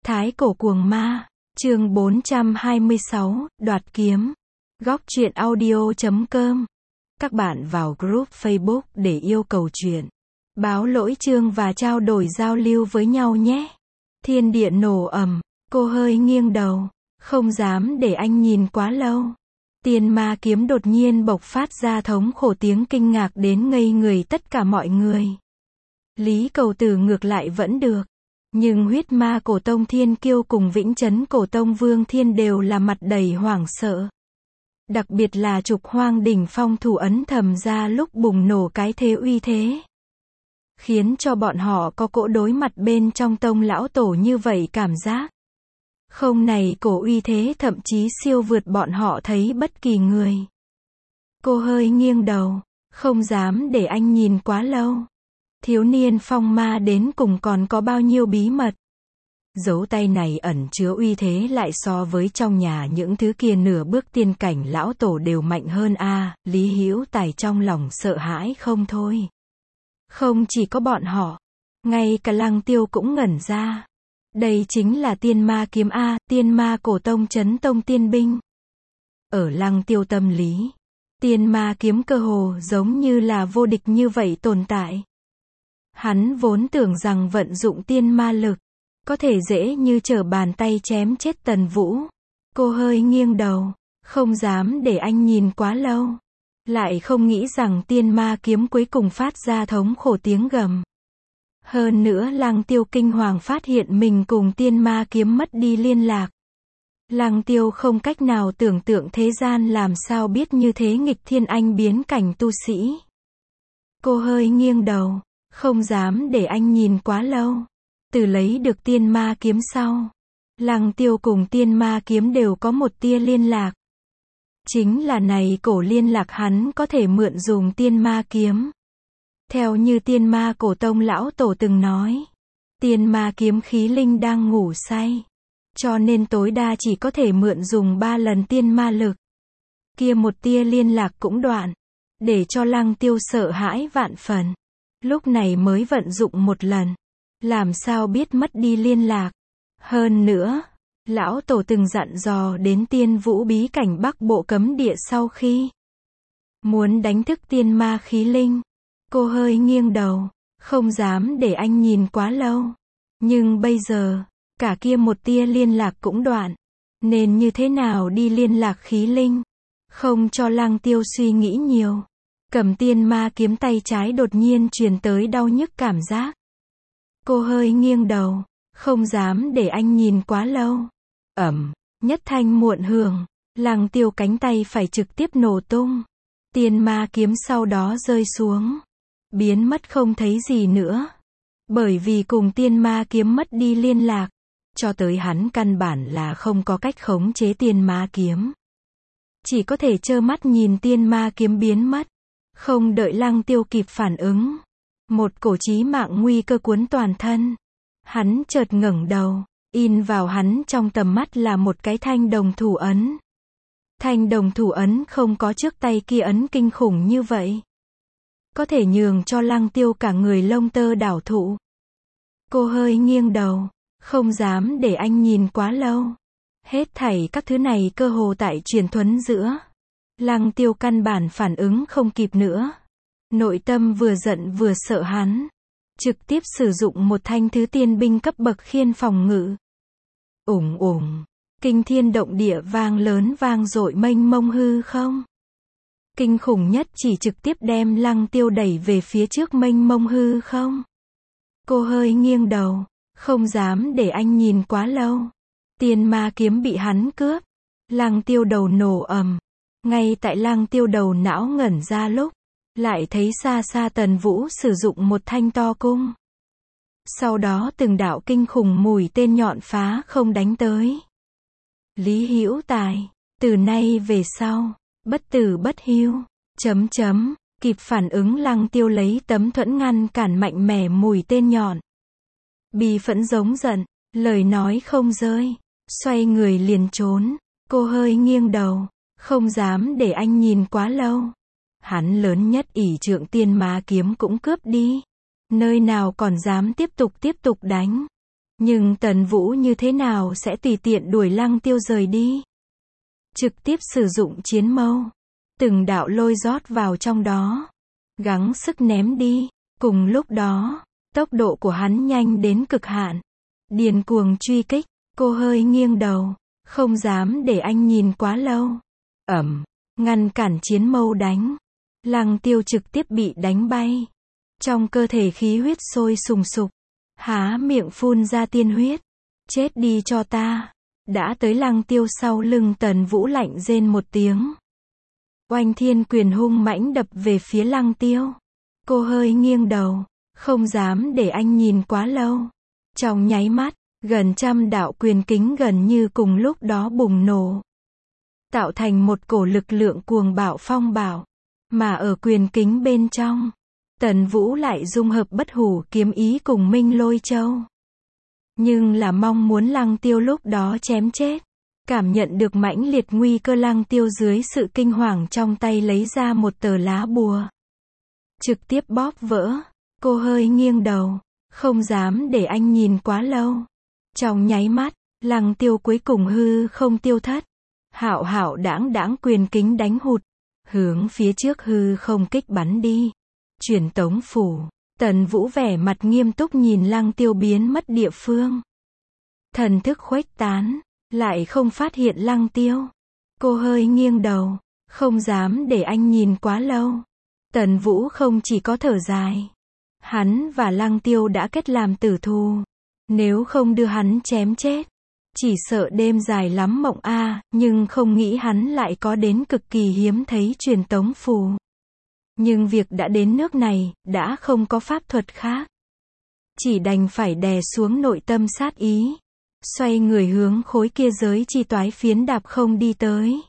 Thái cổ cuồng ma, chương 426, đoạt kiếm. Góc truyện audio.com. Các bạn vào group Facebook để yêu cầu truyện, báo lỗi chương và trao đổi giao lưu với nhau nhé. Thiên địa nổ ầm, cô hơi nghiêng đầu, không dám để anh nhìn quá lâu. Tiên ma kiếm đột nhiên bộc phát ra thống khổ tiếng kinh ngạc đến ngây người tất cả mọi người. Lý Cầu Tử ngược lại vẫn được. Nhưng huyết ma cổ tông Thiên Kiêu cùng Vĩnh Chấn cổ tông Vương Thiên đều là mặt đầy hoảng sợ. Đặc biệt là Trục Hoang đỉnh phong thủ ấn thầm ra lúc bùng nổ cái thế uy thế. Khiến cho bọn họ có cỗ đối mặt bên trong tông lão tổ như vậy cảm giác. Không này cổ uy thế thậm chí siêu vượt bọn họ thấy bất kỳ người. Cô hơi nghiêng đầu, không dám để anh nhìn quá lâu. Thiếu niên phong ma đến cùng còn có bao nhiêu bí mật. Dấu tay này ẩn chứa uy thế lại so với trong nhà những thứ kia nửa bước tiên cảnh lão tổ đều mạnh hơn a. Lý Hữu Tài trong lòng sợ hãi không thôi. Không chỉ có bọn họ, ngay cả Lăng Tiêu cũng ngẩn ra. Đây chính là tiên ma kiếm a, tiên ma cổ tông chấn tông tiên binh. Ở Lăng Tiêu tâm lý, tiên ma kiếm cơ hồ giống như là vô địch như vậy tồn tại. Hắn vốn tưởng rằng vận dụng tiên ma lực, có thể dễ như trở bàn tay chém chết Tần Vũ. Cô hơi nghiêng đầu, không dám để anh nhìn quá lâu. Lại không nghĩ rằng tiên ma kiếm cuối cùng phát ra thống khổ tiếng gầm. Hơn nữa Lăng Tiêu kinh hoàng phát hiện mình cùng tiên ma kiếm mất đi liên lạc. Lăng Tiêu không cách nào tưởng tượng thế gian làm sao biết như thế nghịch thiên anh biến cảnh tu sĩ. Cô hơi nghiêng đầu, không dám để anh nhìn quá lâu. Từ lấy được tiên ma kiếm sau, Lăng Tiêu cùng tiên ma kiếm đều có một tia liên lạc. Chính là này cổ liên lạc hắn có thể mượn dùng tiên ma kiếm. Theo như tiên ma cổ tông lão tổ từng nói, tiên ma kiếm khí linh đang ngủ say. Cho nên tối đa chỉ có thể mượn dùng 3 lần tiên ma lực. Kia một tia liên lạc cũng đoạn, để cho Lăng Tiêu sợ hãi vạn phần. Lúc này mới vận dụng một lần, làm sao biết mất đi liên lạc. Hơn nữa, lão tổ từng dặn dò đến tiên vũ bí cảnh Bắc Bộ cấm địa sau khi muốn đánh thức tiên ma khí linh. Cô hơi nghiêng đầu, không dám để anh nhìn quá lâu. Nhưng bây giờ, cả kia một tia liên lạc cũng đoạn. Nên như thế nào đi liên lạc khí linh? Không cho Lăng Tiêu suy nghĩ nhiều. Cầm tiên ma kiếm tay trái đột nhiên truyền tới đau nhức cảm giác. Cô hơi nghiêng đầu, không dám để anh nhìn quá lâu. Nhất thanh muộn hưởng, Lăng Tiêu cánh tay phải trực tiếp nổ tung. Tiên ma kiếm sau đó rơi xuống, biến mất không thấy gì nữa. Bởi vì cùng tiên ma kiếm mất đi liên lạc, cho tới hắn căn bản là không có cách khống chế tiên ma kiếm. Chỉ có thể trơ mắt nhìn tiên ma kiếm biến mất. Không đợi Lăng Tiêu kịp phản ứng, một cổ chí mạng nguy cơ cuốn toàn thân. Hắn chợt ngẩng đầu, in vào hắn trong tầm mắt là một cái thanh đồng thủ ấn. Thanh đồng thủ ấn không có trước tay kia ấn kinh khủng như vậy. Có thể nhường cho Lăng Tiêu cả người lông tơ đảo thụ. Cô hơi nghiêng đầu, không dám để anh nhìn quá lâu. Hết thảy các thứ này cơ hồ tại truyền thuấn giữa. Lăng Tiêu căn bản phản ứng không kịp nữa. Nội tâm vừa giận vừa sợ hắn. Trực tiếp sử dụng một thanh thứ tiên binh cấp bậc khiên phòng ngự. Ủng ủng. Kinh thiên động địa vang lớn vang dội mênh mông hư không. Kinh khủng nhất chỉ trực tiếp đem Lăng Tiêu đẩy về phía trước mênh mông hư không. Cô hơi nghiêng đầu, không dám để anh nhìn quá lâu. Tiên ma kiếm bị hắn cướp. Lăng Tiêu đầu nổ ầm. Ngay tại Lăng Tiêu đầu não ngẩn ra lúc, lại thấy xa xa Tần Vũ sử dụng một thanh to cung. Sau đó từng đạo kinh khủng mũi tên nhọn phá không đánh tới. Lý Hữu Tài, từ nay về sau, bất tử bất hiu, kịp phản ứng Lăng Tiêu lấy tấm thuẫn ngăn cản mạnh mẽ mũi tên nhọn. Bi phẫn giống giận, lời nói không rơi, xoay người liền trốn. Cô hơi nghiêng đầu, không dám để anh nhìn quá lâu. Hắn lớn nhất ỷ trượng tiên ma kiếm cũng cướp đi. Nơi nào còn dám tiếp tục đánh. Nhưng Tần Vũ như thế nào sẽ tùy tiện đuổi Lăng Tiêu rời đi. Trực tiếp sử dụng chiến mâu. Từng đạo lôi rót vào trong đó. Gắng sức ném đi. Cùng lúc đó, tốc độ của hắn nhanh đến cực hạn. Điên cuồng truy kích. Cô hơi nghiêng đầu. Không dám để anh nhìn quá lâu. Ngăn cản chiến mâu đánh. Lăng Tiêu trực tiếp bị đánh bay. Trong cơ thể khí huyết sôi sùng sục. Há miệng phun ra tiên huyết. Chết đi cho ta. Đã tới Lăng Tiêu sau lưng Tần Vũ lạnh rên một tiếng. Oanh thiên quyền hung mãnh đập về phía Lăng Tiêu. Cô hơi nghiêng đầu. Không dám để anh nhìn quá lâu. Trong nháy mắt, gần trăm đạo quyền kính gần như cùng lúc đó bùng nổ. Tạo thành một cổ lực lượng cuồng bạo phong bạo. Mà ở quyền kính bên trong, Tần Vũ lại dung hợp bất hủ kiếm ý cùng Minh Lôi Châu. Nhưng là mong muốn Lăng Tiêu lúc đó chém chết. Cảm nhận được mãnh liệt nguy cơ, Lăng Tiêu dưới sự kinh hoàng trong tay lấy ra một tờ lá bùa. Trực tiếp bóp vỡ. Cô hơi nghiêng đầu. Không dám để anh nhìn quá lâu. Trong nháy mắt, Lăng Tiêu cuối cùng hư không tiêu thất. Hạo hạo đãng đãng quyền kính đánh hụt. Hướng phía trước hư không kích bắn đi. Truyền tống phủ. Tần Vũ vẻ mặt nghiêm túc nhìn Lăng Tiêu biến mất địa phương. Thần thức khuếch tán. Lại không phát hiện Lăng Tiêu. Cô hơi nghiêng đầu. Không dám để anh nhìn quá lâu. Tần Vũ không chỉ có thở dài. Hắn và Lăng Tiêu đã kết làm tử thù. Nếu không đưa hắn chém chết, chỉ sợ đêm dài lắm mộng a. Nhưng không nghĩ hắn lại có đến cực kỳ hiếm thấy truyền tống phù. Nhưng việc đã đến nước này, đã không có pháp thuật khác. Chỉ đành phải đè xuống nội tâm sát ý. Xoay người hướng khối kia giới chi toái phiến đạp không đi tới.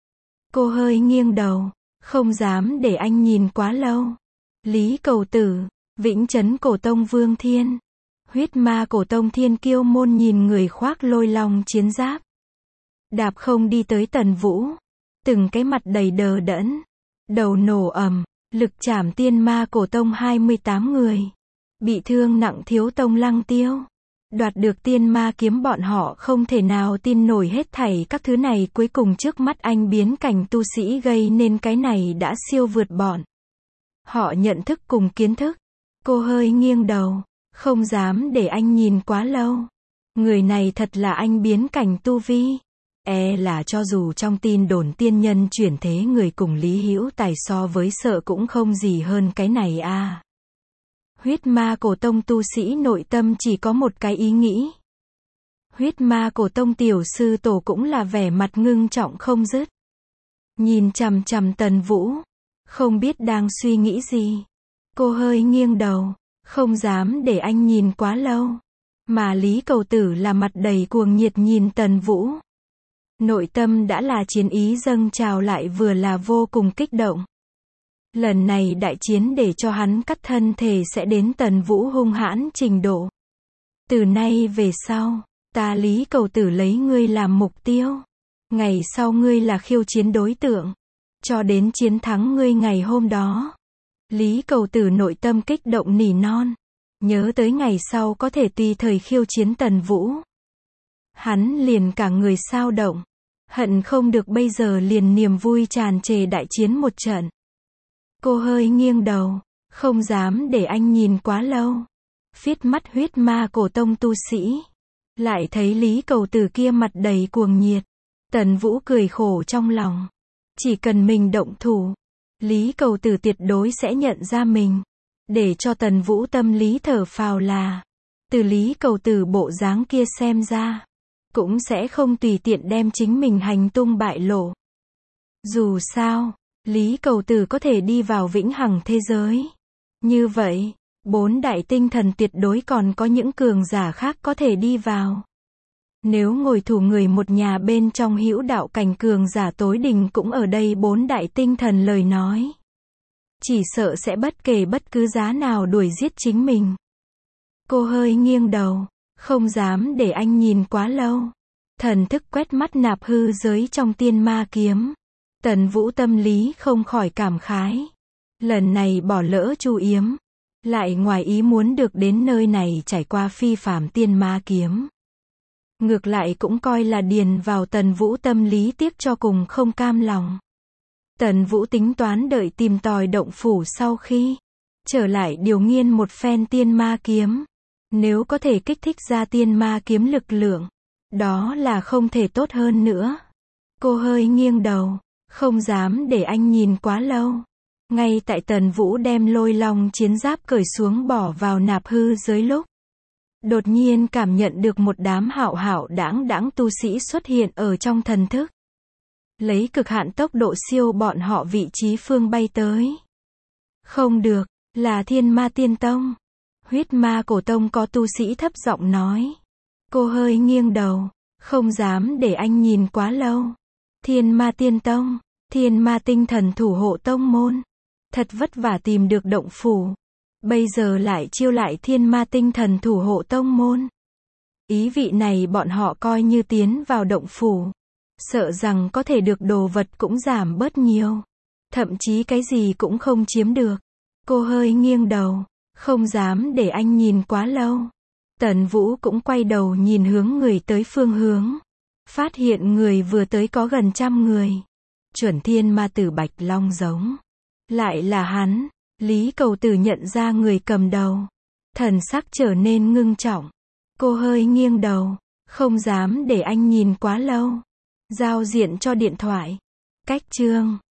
Cô hơi nghiêng đầu. Không dám để anh nhìn quá lâu. Lý Cầu Tử, Vĩnh Chấn Cổ Tông Vương Thiên. Huyết Ma Cổ Tông Thiên Kiêu Môn nhìn người khoác lôi long chiến giáp. Đạp không đi tới Tần Vũ. Từng cái mặt đầy đờ đẫn. Đầu nổ ầm. Lực chảm Tiên Ma Cổ Tông 28 người. Bị thương nặng Thiếu Tông Lăng Tiêu. Đoạt được Tiên Ma kiếm, bọn họ không thể nào tin nổi hết thảy các thứ này cuối cùng trước mắt anh biến cảnh tu sĩ gây nên cái này đã siêu vượt bọn họ nhận thức cùng kiến thức. Cô hơi nghiêng đầu. Không dám để anh nhìn quá lâu. Người này thật là anh biến cảnh tu vi. Là cho dù trong tin đồn tiên nhân chuyển thế người cùng Lý Hữu Tài so với sợ cũng không gì hơn cái này a. Huyết Ma Cổ Tông tu sĩ nội tâm chỉ có một cái ý nghĩ. Huyết Ma Cổ Tông tiểu sư tổ cũng là vẻ mặt ngưng trọng không dứt. Nhìn chằm chằm Tần Vũ. Không biết đang suy nghĩ gì. Cô hơi nghiêng đầu. Không dám để anh nhìn quá lâu. Mà Lý Cầu Tử là mặt đầy cuồng nhiệt nhìn Tần Vũ. Nội tâm đã là chiến ý dâng trào lại vừa là vô cùng kích động. Lần này đại chiến để cho hắn cắt thân thể sẽ đến Tần Vũ hung hãn trình độ. Từ nay về sau, ta Lý Cầu Tử lấy ngươi làm mục tiêu. Ngày sau ngươi là khiêu chiến đối tượng. Cho đến chiến thắng ngươi ngày hôm đó. Lý Cầu Tử nội tâm kích động nỉ non. Nhớ tới ngày sau có thể tùy thời khiêu chiến Tần Vũ. Hắn liền cả người sao động. Hận không được bây giờ liền niềm vui tràn trề đại chiến một trận. Cô hơi nghiêng đầu. Không dám để anh nhìn quá lâu. Phiết mắt Huyết Ma Cổ Tông tu sĩ. Lại thấy Lý Cầu Tử kia mặt đầy cuồng nhiệt. Tần Vũ cười khổ trong lòng. Chỉ cần mình động thủ, Lý Cầu Tử tuyệt đối sẽ nhận ra mình. Để cho Tần Vũ tâm lý thở phào là, từ Lý Cầu Tử bộ dáng kia xem ra, cũng sẽ không tùy tiện đem chính mình hành tung bại lộ. Dù sao, Lý Cầu Tử có thể đi vào vĩnh hằng thế giới. Như vậy, 4 đại tinh thần tuyệt đối còn có những cường giả khác có thể đi vào. Nếu ngồi thủ người một nhà bên trong hữu đạo cảnh cường giả tối đỉnh cũng ở đây 4 đại tinh thần lời nói. Chỉ sợ sẽ bất kể bất cứ giá nào đuổi giết chính mình. Cô hơi nghiêng đầu, không dám để anh nhìn quá lâu. Thần thức quét mắt nạp hư giới trong Tiên Ma kiếm. Tần Vũ tâm lý không khỏi cảm khái. Lần này bỏ lỡ Chu Yếm. lại ngoài ý muốn được đến nơi này trải qua phi phàm tiên ma kiếm. Ngược lại cũng coi là điền vào Tần Vũ tâm lý tiếc cho cùng không cam lòng. Tần Vũ tính toán đợi tìm tòi động phủ sau khi trở lại điều nghiên một phen tiên ma kiếm. Nếu có thể kích thích ra tiên ma kiếm lực lượng, đó là không thể tốt hơn nữa. Cô hơi nghiêng đầu, không dám để anh nhìn quá lâu. Ngay tại Tần Vũ đem Lôi Long chiến giáp cởi xuống bỏ vào nạp hư giới lúc, đột nhiên cảm nhận được một đám hạo hạo đãng đãng tu sĩ xuất hiện ở trong thần thức. Lấy cực hạn tốc độ siêu bọn họ vị trí phương bay tới. Không được, là Thiên Ma Tiên Tông. Huyết Ma Cổ Tông có tu sĩ thấp giọng nói. Cô hơi nghiêng đầu, không dám để anh nhìn quá lâu. Thiên Ma Tiên Tông, Thiên Ma Tinh Thần thủ hộ tông môn. Thật vất vả tìm được động phủ. Bây giờ lại chiêu lại Thiên Ma Tinh Thần thủ hộ tông môn. Ý vị này bọn họ coi như tiến vào động phủ. Sợ rằng có thể được đồ vật cũng giảm bớt nhiều. Thậm chí cái gì cũng không chiếm được. Cô hơi nghiêng đầu, không dám để anh nhìn quá lâu. Tần Vũ cũng quay đầu nhìn hướng người tới phương hướng. Phát hiện người vừa tới có gần 100 người. Chuẩn Thiên Ma Tử Bạch Long giống. Lại là hắn. Lý Cầu Tử nhận ra người cầm đầu. Thần sắc trở nên ngưng trọng. Cô hơi nghiêng đầu, không dám để anh nhìn quá lâu. Giao diện cho điện thoại. Cách chương